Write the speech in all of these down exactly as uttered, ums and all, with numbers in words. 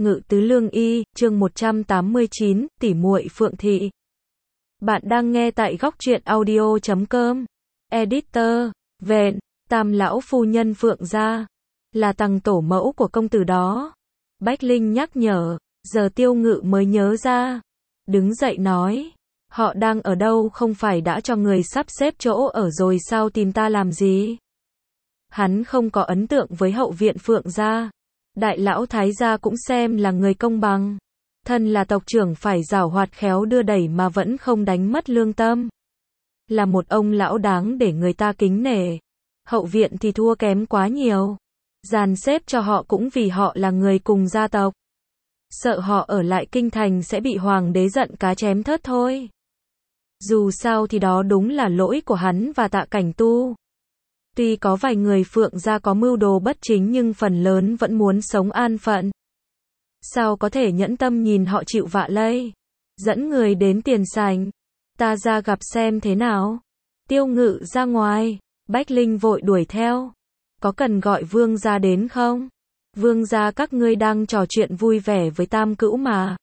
Ngự tứ lương y, chương một trăm tám mươi chín, tỉ muội Phượng Thị. Bạn đang nghe tại góc truyện audio chấm com. Editor, Vẹn, Tam lão phu nhân Phượng gia, là tằng tổ mẫu của công tử đó. Bách Linh nhắc nhở, giờ Tiêu Ngự mới nhớ ra. Đứng dậy nói, họ đang ở đâu, không phải đã cho người sắp xếp chỗ ở rồi sao, tìm ta làm gì? Hắn không có ấn tượng với hậu viện Phượng gia. Đại lão thái gia cũng xem là người công bằng. Thân là tộc trưởng phải giảo hoạt khéo đưa đẩy mà vẫn không đánh mất lương tâm. Là một ông lão đáng để người ta kính nể. Hậu viện thì thua kém quá nhiều. Dàn xếp cho họ cũng vì họ là người cùng gia tộc. Sợ họ ở lại kinh thành sẽ bị hoàng đế giận cá chém thớt thôi. Dù sao thì đó đúng là lỗi của hắn và Tạ Cảnh Tu. Tuy có vài người Phượng gia có mưu đồ bất chính nhưng phần lớn vẫn muốn sống an phận. Sao có thể nhẫn tâm nhìn họ chịu vạ lây. Dẫn người đến tiền sảnh. Ta ra gặp xem thế nào. Tiêu Ngự ra ngoài. Bách Linh vội đuổi theo. Có cần gọi Vương gia đến không? Vương gia các ngươi đang trò chuyện vui vẻ với Tam Cữu mà.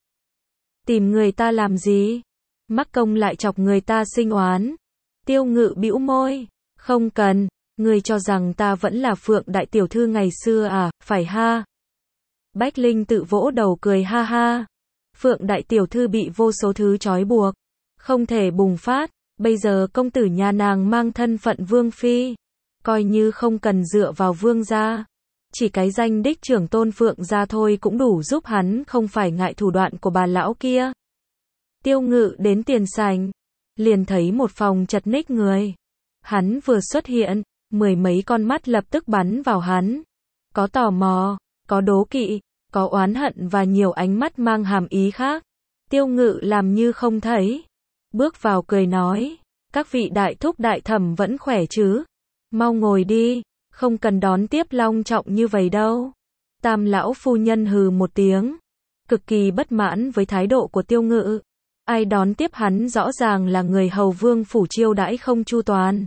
Tìm người ta làm gì? Mắc công lại chọc người ta sinh oán. Tiêu Ngự bĩu môi. Không cần. Ngươi cho rằng ta vẫn là Phượng đại tiểu thư ngày xưa à, phải ha? Bách Linh tự vỗ đầu cười ha ha. Phượng đại tiểu thư bị vô số thứ trói buộc, không thể bùng phát, bây giờ công tử nhà nàng mang thân phận vương phi, coi như không cần dựa vào vương gia. Chỉ cái danh đích trưởng tôn Phượng gia thôi cũng đủ giúp hắn không phải ngại thủ đoạn của bà lão kia. Tiêu Ngự đến tiền sảnh, liền thấy một phòng chật ních người. Hắn vừa xuất hiện, mười mấy con mắt lập tức bắn vào hắn. Có tò mò, có đố kỵ, có oán hận và nhiều ánh mắt mang hàm ý khác. Tiêu Ngự làm như không thấy. Bước vào cười nói, các vị đại thúc đại thẩm vẫn khỏe chứ? Mau ngồi đi, không cần đón tiếp long trọng như vậy đâu. Tam lão phu nhân hừ một tiếng, cực kỳ bất mãn với thái độ của Tiêu Ngự. Ai đón tiếp hắn rõ ràng là người hầu vương phủ chiêu đãi không chu toàn.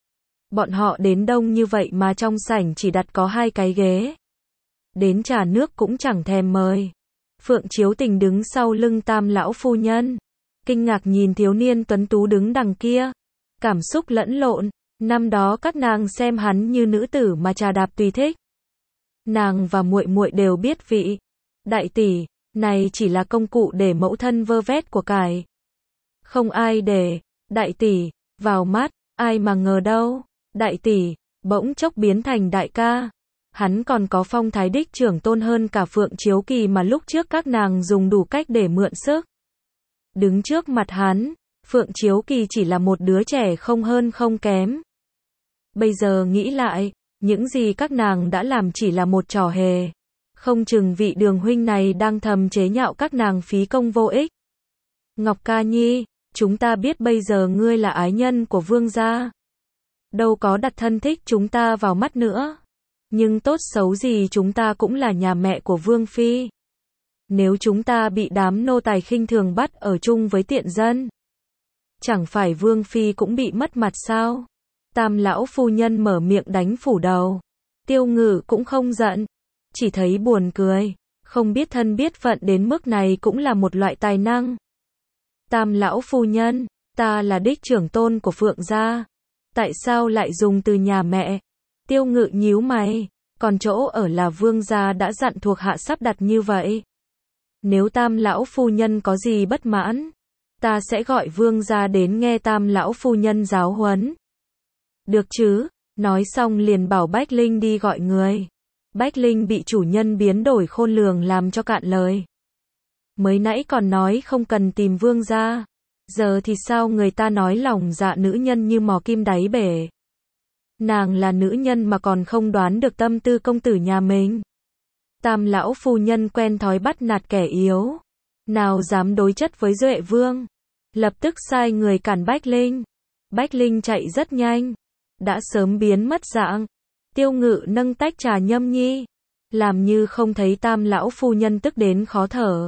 Bọn họ đến đông như vậy mà trong sảnh chỉ đặt có hai cái ghế. Đến trà nước cũng chẳng thèm mời. Phượng Chiếu Tình đứng sau lưng Tam lão phu nhân, kinh ngạc nhìn thiếu niên tuấn tú đứng đằng kia. Cảm xúc lẫn lộn, năm đó các nàng xem hắn như nữ tử mà trà đạp tùy thích. Nàng và muội muội đều biết vị đại tỷ này chỉ là công cụ để mẫu thân vơ vét của cải. Không ai để đại tỷ vào mắt, ai mà ngờ đâu. Đại tỷ, bỗng chốc biến thành đại ca. Hắn còn có phong thái đích trưởng tôn hơn cả Phượng Chiếu Kỳ mà lúc trước các nàng dùng đủ cách để mượn sức. Đứng trước mặt hắn, Phượng Chiếu Kỳ chỉ là một đứa trẻ không hơn không kém. Bây giờ nghĩ lại, những gì các nàng đã làm chỉ là một trò hề. Không chừng vị Đường huynh này đang thầm chế nhạo các nàng phí công vô ích. Ngọc Ca Nhi, chúng ta biết bây giờ ngươi là ái nhân của vương gia. Đâu có đặt thân thích chúng ta vào mắt nữa. Nhưng tốt xấu gì chúng ta cũng là nhà mẹ của vương phi. Nếu chúng ta bị đám nô tài khinh thường bắt ở chung với tiện dân, chẳng phải vương phi cũng bị mất mặt sao? Tam lão phu nhân mở miệng đánh phủ đầu. Tiêu Ngự cũng không giận, chỉ thấy buồn cười. Không biết thân biết phận đến mức này cũng là một loại tài năng. Tam lão phu nhân, ta là đích trưởng tôn của Phượng gia. Tại sao lại dùng từ nhà mẹ? Tiêu Ngự nhíu mày, còn chỗ ở là vương gia đã dặn thuộc hạ sắp đặt như vậy. Nếu Tam lão phu nhân có gì bất mãn, ta sẽ gọi vương gia đến nghe Tam lão phu nhân giáo huấn. Được chứ? Nói xong liền bảo Bách Linh đi gọi người. Bách Linh bị chủ nhân biến đổi khôn lường làm cho cạn lời. Mới nãy còn nói không cần tìm vương gia. Giờ thì sao người ta nói lòng dạ nữ nhân như mò kim đáy bể. Nàng là nữ nhân mà còn không đoán được tâm tư công tử nhà mình. Tam lão phu nhân quen thói bắt nạt kẻ yếu. Nào dám đối chất với Duệ Vương. Lập tức sai người cản Bách Linh. Bách Linh chạy rất nhanh. Đã sớm biến mất dạng. Tiêu Ngự nâng tách trà nhâm nhi. Làm như không thấy Tam lão phu nhân tức đến khó thở.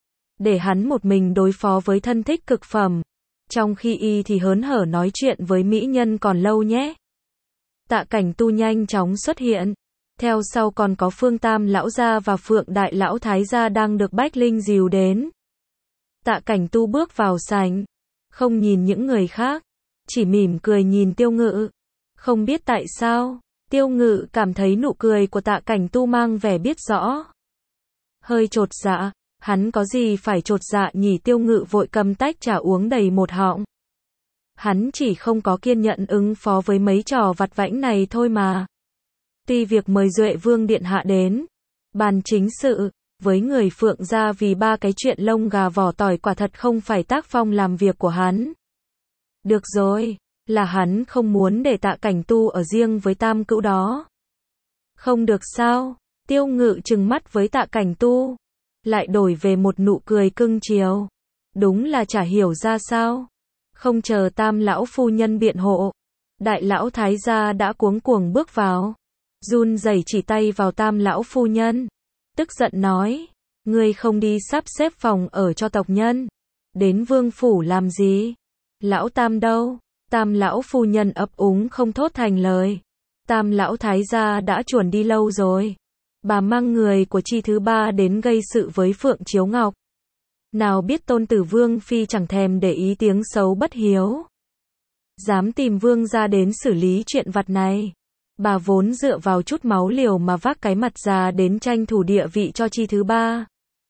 Để hắn một mình đối phó với thân thích cực phẩm. Trong khi y thì hớn hở nói chuyện với mỹ nhân còn lâu nhé. Tạ Cảnh Tu nhanh chóng xuất hiện. Theo sau còn có Phương Tam lão gia và Phượng Đại lão thái gia đang được Bách Linh dìu đến. Tạ Cảnh Tu bước vào sảnh, không nhìn những người khác, chỉ mỉm cười nhìn Tiêu Ngự. Không biết tại sao, Tiêu Ngự cảm thấy nụ cười của Tạ Cảnh Tu mang vẻ biết rõ. Hơi chột dạ, hắn có gì phải chột dạ nhỉ? Tiêu Ngự vội cầm tách trà uống đầy một họng. Hắn chỉ không có kiên nhẫn ứng phó với mấy trò vặt vãnh này thôi mà. Tuy việc mời Duệ Vương Điện Hạ đến bàn chính sự với người Phượng gia vì ba cái chuyện lông gà vỏ tỏi quả thật không phải tác phong làm việc của hắn. Được rồi, là hắn không muốn để Tạ Cảnh Tu ở riêng với tam cữu đó. Không được sao? Tiêu Ngự trừng mắt với Tạ Cảnh Tu, lại đổi về một nụ cười cưng chiều. Đúng là chả hiểu ra sao. Không chờ Tam lão phu nhân biện hộ, Đại lão thái gia đã cuống cuồng bước vào, run rẩy chỉ tay vào Tam lão phu nhân, tức giận nói: "Ngươi không đi sắp xếp phòng ở cho tộc nhân, đến vương phủ làm gì? Lão Tam đâu?" Tam lão phu nhân ấp úng không thốt thành lời. Tam lão thái gia đã chuẩn đi lâu rồi. Bà mang người của Chi thứ ba đến gây sự với Phượng Chiếu Ngọc. Nào biết tôn tử Vương phi chẳng thèm để ý tiếng xấu bất hiếu, dám tìm Vương gia đến xử lý chuyện vặt này. Bà vốn dựa vào chút máu liều mà vác cái mặt già đến tranh thủ địa vị cho Chi thứ ba,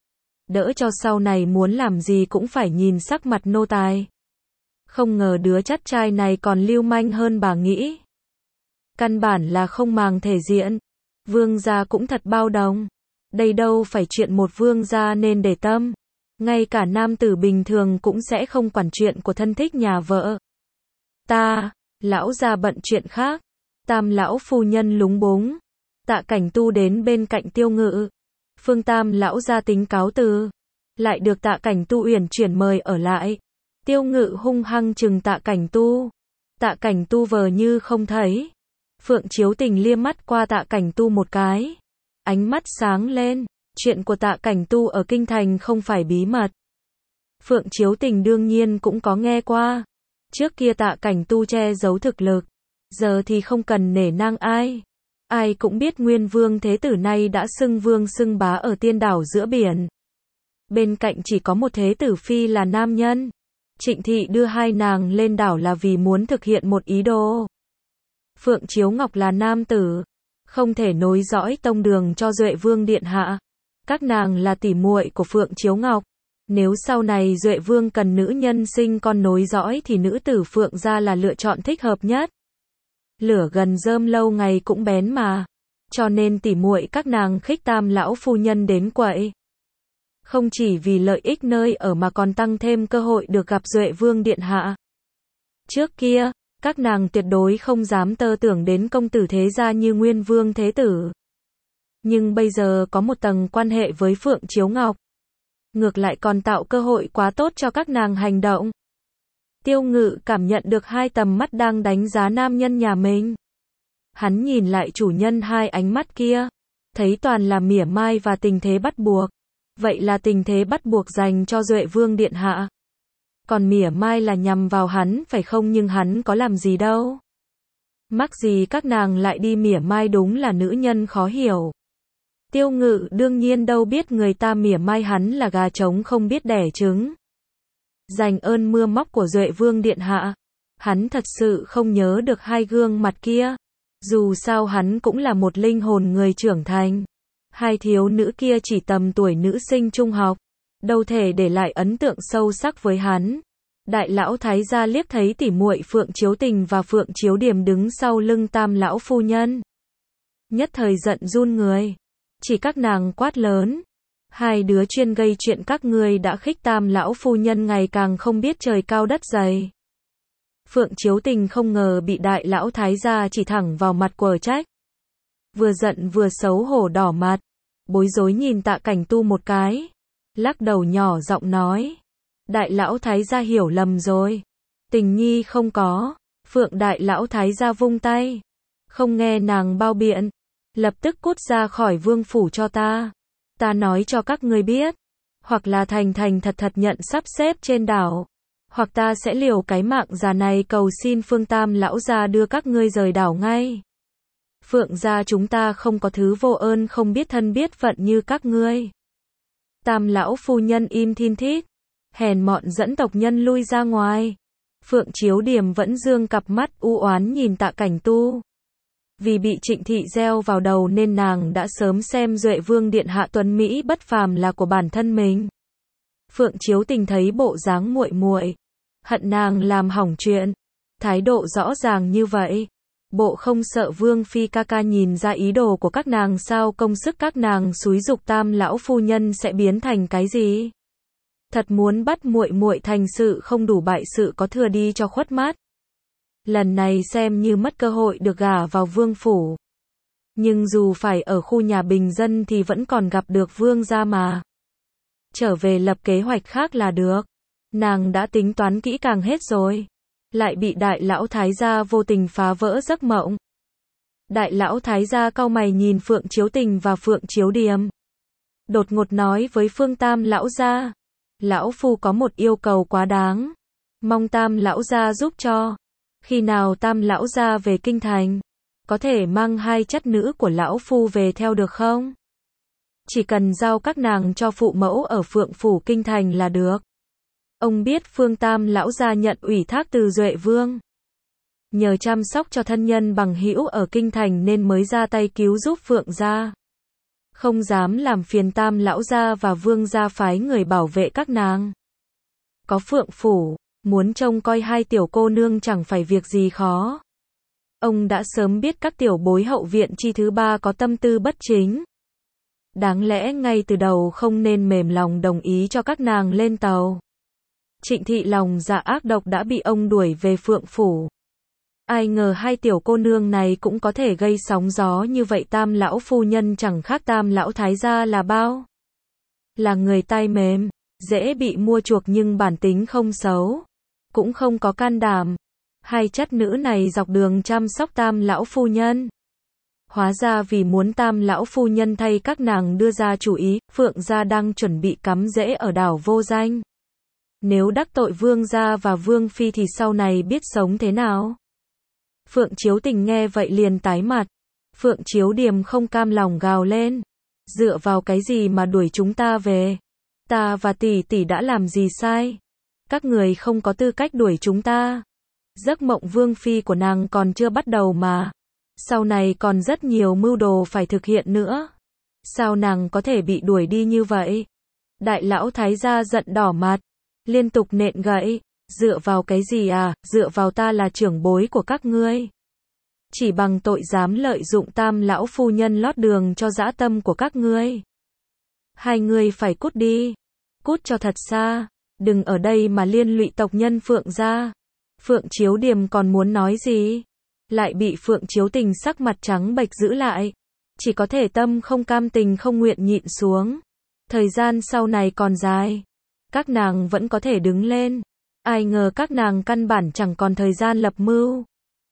đỡ cho sau này muốn làm gì cũng phải nhìn sắc mặt nô tài. Không ngờ đứa chắt trai này còn lưu manh hơn bà nghĩ. Căn bản là không màng thể diện. Vương gia cũng thật bao đồng. Đây đâu phải chuyện một vương gia nên để tâm. Ngay cả nam tử bình thường cũng sẽ không quản chuyện của thân thích nhà vợ. Ta, lão gia bận chuyện khác. Tam lão phu nhân lúng búng. Tạ Cảnh Tu đến bên cạnh Tiêu Ngự. Phương Tam lão gia tính cáo từ, lại được Tạ Cảnh Tu uyển chuyển mời ở lại. Tiêu Ngự hung hăng trừng Tạ Cảnh Tu. Tạ Cảnh Tu vờ như không thấy. Phượng Chiếu Tình liếc mắt qua Tạ Cảnh Tu một cái, ánh mắt sáng lên. Chuyện của Tạ Cảnh Tu ở kinh thành không phải bí mật. Phượng Chiếu Tình đương nhiên cũng có nghe qua. Trước kia Tạ Cảnh Tu che giấu thực lực, giờ thì không cần nể nang ai. Ai cũng biết Nguyên Vương Thế Tử nay đã xưng vương xưng bá ở tiên đảo giữa biển. Bên cạnh chỉ có một Thế Tử Phi là nam nhân. Trịnh Thị đưa hai nàng lên đảo là vì muốn thực hiện một ý đồ. Phượng Chiếu Ngọc là nam tử, không thể nối dõi tông đường cho Duệ Vương Điện Hạ. Các nàng là tỉ muội của Phượng Chiếu Ngọc. Nếu sau này Duệ Vương cần nữ nhân sinh con nối dõi thì nữ tử Phượng gia là lựa chọn thích hợp nhất. Lửa gần rơm lâu ngày cũng bén mà. Cho nên tỉ muội các nàng khích Tam lão phu nhân đến quậy. Không chỉ vì lợi ích nơi ở mà còn tăng thêm cơ hội được gặp Duệ Vương Điện Hạ. Trước kia, các nàng tuyệt đối không dám tơ tưởng đến công tử thế gia như Nguyên Vương Thế Tử. Nhưng bây giờ có một tầng quan hệ với Phượng Chiếu Ngọc, ngược lại còn tạo cơ hội quá tốt cho các nàng hành động. Tiêu Ngự cảm nhận được hai tầm mắt đang đánh giá nam nhân nhà mình. Hắn nhìn lại chủ nhân hai ánh mắt kia, thấy toàn là mỉa mai và tình thế bắt buộc. Vậy là tình thế bắt buộc dành cho Duệ Vương Điện Hạ. Còn mỉa mai là nhằm vào hắn phải không, nhưng hắn có làm gì đâu. Mắc gì các nàng lại đi mỉa mai, đúng là nữ nhân khó hiểu. Tiêu Ngự đương nhiên đâu biết người ta mỉa mai hắn là gà trống không biết đẻ trứng. Dành ơn mưa móc của Duệ Vương Điện Hạ, hắn thật sự không nhớ được hai gương mặt kia. Dù sao hắn cũng là một linh hồn người trưởng thành. Hai thiếu nữ kia chỉ tầm tuổi nữ sinh trung học, đâu thể để lại ấn tượng sâu sắc với hắn. Đại lão thái gia liếc thấy tỉ muội Phượng Chiếu Tình và Phượng Chiếu Điềm đứng sau lưng Tam lão phu nhân, nhất thời giận run người, chỉ các nàng quát lớn: "Hai đứa chuyên gây chuyện các ngươi đã khích Tam lão phu nhân ngày càng không biết trời cao đất dày." Phượng Chiếu Tình không ngờ bị đại lão thái gia chỉ thẳng vào mặt quở trách, vừa giận vừa xấu hổ đỏ mặt, bối rối nhìn Tạ Cảnh Tu một cái, lắc đầu nhỏ giọng nói: "Đại lão thái gia hiểu lầm rồi. Tình nhi không có." Phượng đại lão thái gia vung tay, không nghe nàng bao biện, lập tức cút ra khỏi vương phủ cho ta. Ta nói cho các ngươi biết, hoặc là thành thành thật thật nhận sắp xếp trên đảo, hoặc ta sẽ liều cái mạng già này cầu xin Phương Tam lão gia đưa các ngươi rời đảo ngay. Phượng gia chúng ta không có thứ vô ơn không biết thân biết phận như các ngươi. Tam lão phu nhân im thin thít, hèn mọn dẫn tộc nhân lui ra ngoài. Phượng Chiếu Điềm vẫn dương cặp mắt u oán nhìn Tạ Cảnh Tu. Vì bị Trịnh Thị gieo vào đầu nên nàng đã sớm xem Duệ Vương điện hạ tuấn mỹ bất phàm là của bản thân mình. Phượng Chiếu Tình thấy bộ dáng muội muội, hận nàng làm hỏng chuyện, thái độ rõ ràng như vậy, bộ không sợ Vương phi ca ca nhìn ra ý đồ của các nàng sao? Công sức các nàng xúi giục Tam lão phu nhân sẽ biến thành cái gì? Thật muốn bắt muội muội thành sự không đủ bại sự có thừa đi cho khuất mắt. Lần này xem như mất cơ hội được gả vào vương phủ. Nhưng dù phải ở khu nhà bình dân thì vẫn còn gặp được vương gia mà. Trở về lập kế hoạch khác là được. Nàng đã tính toán kỹ càng hết rồi. Lại bị đại lão thái gia vô tình phá vỡ giấc mộng. Đại lão thái gia cau mày nhìn Phượng Chiếu Tình và Phượng Chiếu Điềm. Đột ngột nói với Phương Tam lão gia. Lão phu có một yêu cầu quá đáng. Mong Tam lão gia giúp cho. Khi nào Tam lão gia về kinh thành, có thể mang hai chất nữ của lão phu về theo được không? Chỉ cần giao các nàng cho phụ mẫu ở Phượng phủ kinh thành là được. Ông biết Phương Tam lão gia nhận ủy thác từ Duệ Vương, nhờ chăm sóc cho thân nhân bằng hữu ở kinh thành nên mới ra tay cứu giúp Phượng gia. Không dám làm phiền Tam lão gia và Vương gia phái người bảo vệ các nàng. Có Phượng phủ, muốn trông coi hai tiểu cô nương chẳng phải việc gì khó. Ông đã sớm biết các tiểu bối hậu viện chi thứ ba có tâm tư bất chính. Đáng lẽ ngay từ đầu không nên mềm lòng đồng ý cho các nàng lên tàu. Trịnh Thị lòng dạ ác độc đã bị ông đuổi về Phượng phủ. Ai ngờ hai tiểu cô nương này cũng có thể gây sóng gió như vậy. Tam lão phu nhân chẳng khác Tam lão thái gia là bao. Là người tai mềm, dễ bị mua chuộc nhưng bản tính không xấu. Cũng không có can đảm. Hai chất nữ này dọc đường chăm sóc Tam lão phu nhân. Hóa ra vì muốn Tam lão phu nhân thay các nàng đưa ra chủ ý, Phượng gia đang chuẩn bị cắm rễ ở đảo vô danh. Nếu đắc tội Vương gia và Vương phi thì sau này biết sống thế nào? Phượng Chiếu Tình nghe vậy liền tái mặt. Phượng Chiếu Điềm không cam lòng gào lên. Dựa vào cái gì mà đuổi chúng ta về? Ta và tỷ tỷ đã làm gì sai? Các người không có tư cách đuổi chúng ta. Giấc mộng Vương phi của nàng còn chưa bắt đầu mà. Sau này còn rất nhiều mưu đồ phải thực hiện nữa. Sao nàng có thể bị đuổi đi như vậy? Đại lão thái gia giận đỏ mặt, liên tục nện gậy. Dựa vào cái gì à? Dựa vào ta là trưởng bối của các ngươi. Chỉ bằng tội dám lợi dụng Tam lão phu nhân lót đường cho dã tâm của các ngươi. Hai người phải cút đi. Cút cho thật xa. Đừng ở đây mà liên lụy tộc nhân Phượng gia. Phượng Chiếu Điềm còn muốn nói gì? Lại bị Phượng Chiếu Tình sắc mặt trắng bệch giữ lại. Chỉ có thể tâm không cam tình không nguyện nhịn xuống. Thời gian sau này còn dài. Các nàng vẫn có thể đứng lên. Ai ngờ các nàng căn bản chẳng còn thời gian lập mưu.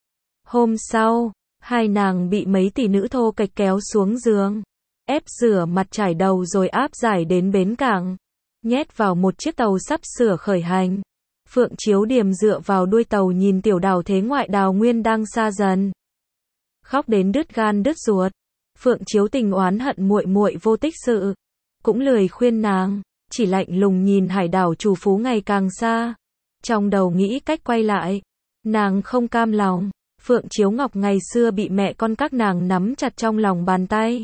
Hôm sau, hai nàng bị mấy tỷ nữ thô kệch kéo xuống giường. Ép rửa mặt trải đầu rồi áp giải đến bến cảng. Nhét vào một chiếc tàu sắp sửa khởi hành. Phượng Chiếu Điềm dựa vào đuôi tàu nhìn tiểu đào thế ngoại Đào Nguyên đang xa dần. Khóc đến đứt gan đứt ruột. Phượng Chiếu Tình oán hận muội muội vô tích sự. Cũng lười khuyên nàng, chỉ lạnh lùng nhìn hải đảo trù phú ngày càng xa. Trong đầu nghĩ cách quay lại. Nàng không cam lòng. Phượng Chiếu Ngọc ngày xưa bị mẹ con các nàng nắm chặt trong lòng bàn tay.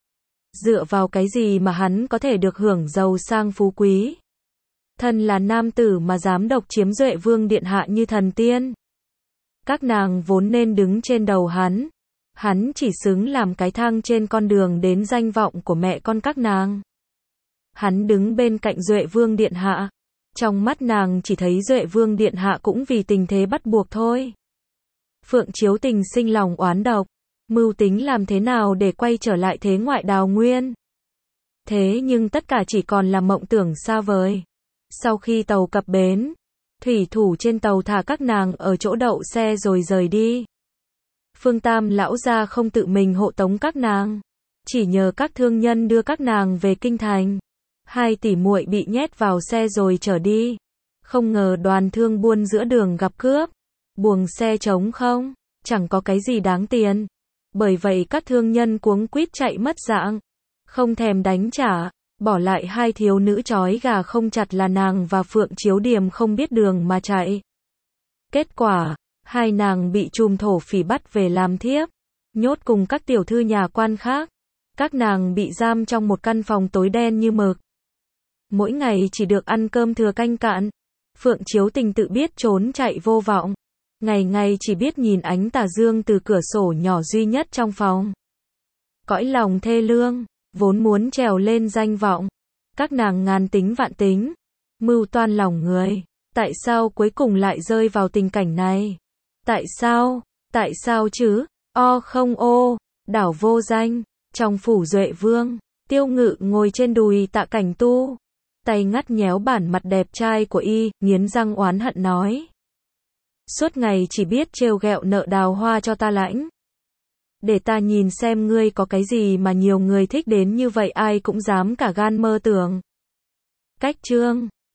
Dựa vào cái gì mà hắn có thể được hưởng giàu sang phú quý? Thân là nam tử mà dám độc chiếm Duệ Vương điện hạ như thần tiên. Các nàng vốn nên đứng trên đầu hắn. Hắn chỉ xứng làm cái thang trên con đường đến danh vọng của mẹ con các nàng. Hắn đứng bên cạnh Duệ Vương điện hạ. Trong mắt nàng chỉ thấy Duệ Vương điện hạ cũng vì tình thế bắt buộc thôi. Phượng Chiếu Tình sinh lòng oán độc, mưu tính làm thế nào để quay trở lại thế ngoại Đào Nguyên. Thế nhưng tất cả chỉ còn là mộng tưởng xa vời. Sau khi tàu cập bến, thủy thủ trên tàu thả các nàng ở chỗ đậu xe rồi rời đi. Phương Tam lão gia không tự mình hộ tống các nàng, chỉ nhờ các thương nhân đưa các nàng về kinh thành. Hai tỷ muội bị nhét vào xe rồi chở đi. Không ngờ đoàn thương buôn giữa đường gặp cướp. Buồng xe trống không, chẳng có cái gì đáng tiền. Bởi vậy các thương nhân cuống quýt chạy mất dạng, không thèm đánh trả, bỏ lại hai thiếu nữ trói gà không chặt là nàng và Phượng Chiếu Điềm không biết đường mà chạy. Kết quả, hai nàng bị trùm thổ phỉ bắt về làm thiếp, nhốt cùng các tiểu thư nhà quan khác. Các nàng bị giam trong một căn phòng tối đen như mực. Mỗi ngày chỉ được ăn cơm thừa canh cạn. Phượng Chiếu Tình tự biết trốn chạy vô vọng. Ngày ngày chỉ biết nhìn ánh tà dương từ cửa sổ nhỏ duy nhất trong phòng. Cõi lòng thê lương, vốn muốn trèo lên danh vọng. Các nàng ngàn tính vạn tính, mưu toan lòng người. Tại sao cuối cùng lại rơi vào tình cảnh này? Tại sao? Tại sao chứ? O không ô, đảo vô danh. Trong phủ Duệ Vương, Tiêu Ngự ngồi trên đùi Tạ Cảnh Tu, tay ngắt nhéo bản mặt đẹp trai của y, nghiến răng oán hận nói. Suốt ngày chỉ biết trêu ghẹo nợ đào hoa cho ta lãnh. Để ta nhìn xem ngươi có cái gì mà nhiều người thích đến như vậy ai cũng dám cả gan mơ tưởng. Cách chương